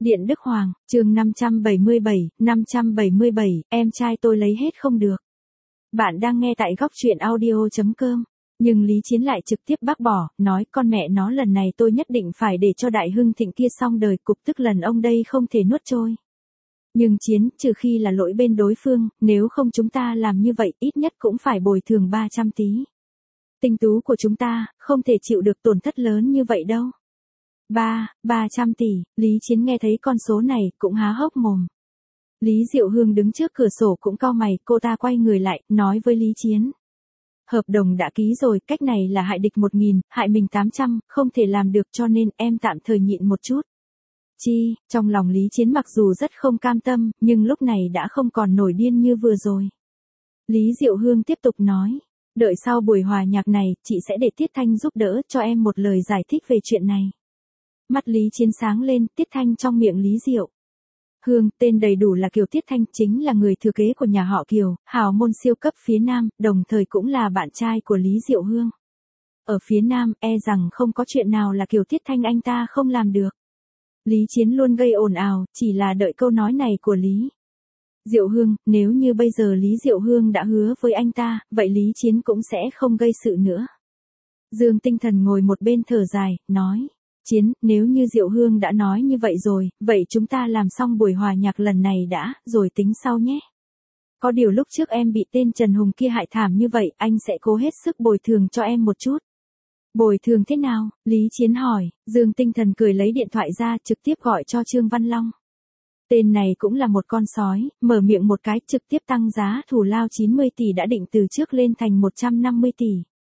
Điện Đức Hoàng, chương 577, em trai tôi lấy hết không được. Bạn đang nghe tại góc truyện audio.com. Nhưng Lý Chiến lại trực tiếp bác bỏ, nói con mẹ nó lần này tôi nhất định phải để cho Đại Hưng Thịnh kia xong đời, cục tức lần ông đây không thể nuốt trôi. Nhưng Chiến, trừ khi là lỗi bên đối phương, nếu không chúng ta làm như vậy ít nhất cũng phải bồi thường 300 tí. Tinh tú của chúng ta, không thể chịu được tổn thất lớn như vậy đâu. 300 tỷ, Lý Chiến nghe thấy con số này, cũng há hốc mồm. Lý Diệu Hương đứng trước cửa sổ cũng cau mày, cô ta quay người lại, nói với Lý Chiến. Hợp đồng đã ký rồi, cách này là hại địch 1.000, hại mình 800, không thể làm được cho nên em tạm thời nhịn một chút. Trong lòng Lý Chiến mặc dù rất không cam tâm, nhưng lúc này đã không còn nổi điên như vừa rồi. Lý Diệu Hương tiếp tục nói. Đợi sau buổi hòa nhạc này, chị sẽ để Tiết Thanh giúp đỡ cho em một lời giải thích về chuyện này. Mắt Lý Chiến sáng lên, Tiết Thanh trong miệng Lý Diệu Hương, tên đầy đủ là Kiều Tiết Thanh, chính là người thừa kế của nhà họ Kiều, hào môn siêu cấp phía Nam, đồng thời cũng là bạn trai của Lý Diệu Hương. Ở phía Nam, e rằng không có chuyện nào là Kiều Tiết Thanh anh ta không làm được. Lý Chiến luôn gây ồn ào, chỉ là đợi câu nói này của Lý Diệu Hương, nếu như bây giờ Lý Diệu Hương đã hứa với anh ta, vậy Lý Chiến cũng sẽ không gây sự nữa. Dương Tinh Thần ngồi một bên thở dài, nói. Chiến, nếu như Diệu Hương đã nói như vậy rồi, vậy chúng ta làm xong buổi hòa nhạc lần này đã, rồi tính sau nhé. Có điều lúc trước em bị tên Trần Hùng kia hại thảm như vậy, anh sẽ cố hết sức bồi thường cho em một chút. Bồi thường thế nào? Lý Chiến hỏi. Dương Tinh Thần cười lấy điện thoại ra, trực tiếp gọi cho Trương Văn Long. Tên này cũng là một con sói, mở miệng một cái, trực tiếp tăng giá thù lao 90 tỷ đã định từ trước lên thành 150 tỷ.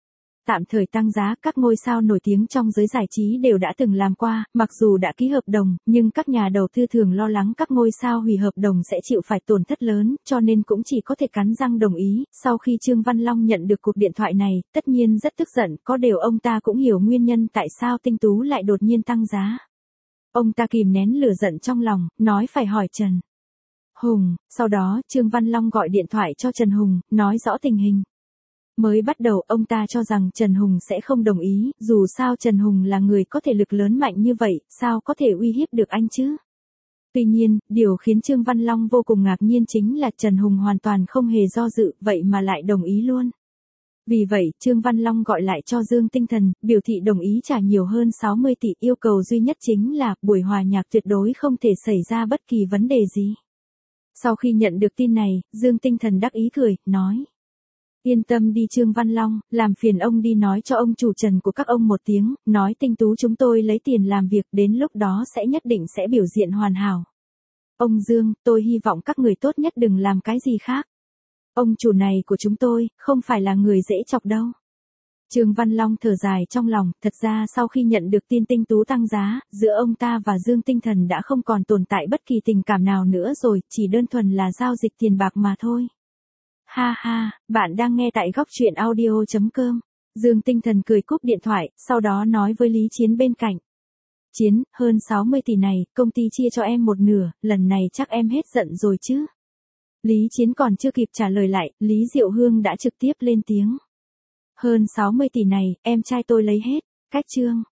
Tạm thời tăng giá, các ngôi sao nổi tiếng trong giới giải trí đều đã từng làm qua, mặc dù đã ký hợp đồng, nhưng các nhà đầu tư thường lo lắng các ngôi sao hủy hợp đồng sẽ chịu phải tổn thất lớn, cho nên cũng chỉ có thể cắn răng đồng ý. Sau khi Trương Văn Long nhận được cuộc điện thoại này, tất nhiên rất tức giận, có điều ông ta cũng hiểu nguyên nhân tại sao Tinh Tú lại đột nhiên tăng giá. Ông ta kìm nén lửa giận trong lòng, nói phải hỏi Trần Hùng, sau đó Trương Văn Long gọi điện thoại cho Trần Hùng, nói rõ tình hình. Mới bắt đầu ông ta cho rằng Trần Hùng sẽ không đồng ý, dù sao Trần Hùng là người có thể lực lớn mạnh như vậy, sao có thể uy hiếp được anh chứ? Tuy nhiên, điều khiến Trương Văn Long vô cùng ngạc nhiên chính là Trần Hùng hoàn toàn không hề do dự, vậy mà lại đồng ý luôn. Vì vậy, Trương Văn Long gọi lại cho Dương Tinh Thần, biểu thị đồng ý trả nhiều hơn 60 tỷ, yêu cầu duy nhất chính là buổi hòa nhạc tuyệt đối không thể xảy ra bất kỳ vấn đề gì. Sau khi nhận được tin này, Dương Tinh Thần đắc ý cười, nói. Yên tâm đi Trương Văn Long, làm phiền ông đi nói cho ông chủ Trần của các ông một tiếng, nói Tinh Tú chúng tôi lấy tiền làm việc, đến lúc đó sẽ nhất định sẽ biểu diễn hoàn hảo. Ông Dương, tôi hy vọng các người tốt nhất đừng làm cái gì khác. Ông chủ này của chúng tôi, không phải là người dễ chọc đâu. Trương Văn Long thở dài trong lòng, thật ra sau khi nhận được tin Tinh Tú tăng giá, giữa ông ta và Dương Tinh Thần đã không còn tồn tại bất kỳ tình cảm nào nữa rồi, chỉ đơn thuần là giao dịch tiền bạc mà thôi. Ha ha, bạn đang nghe tại góc truyện audio.com. Dương Tinh Thần cười cúp điện thoại, sau đó nói với Lý Chiến bên cạnh. Chiến, hơn 60 tỷ này, công ty chia cho em một nửa, lần này chắc em hết giận rồi chứ. Lý Chiến còn chưa kịp trả lời lại, Lý Diệu Hương đã trực tiếp lên tiếng. Hơn 60 tỷ này, em trai tôi lấy hết, cách chương.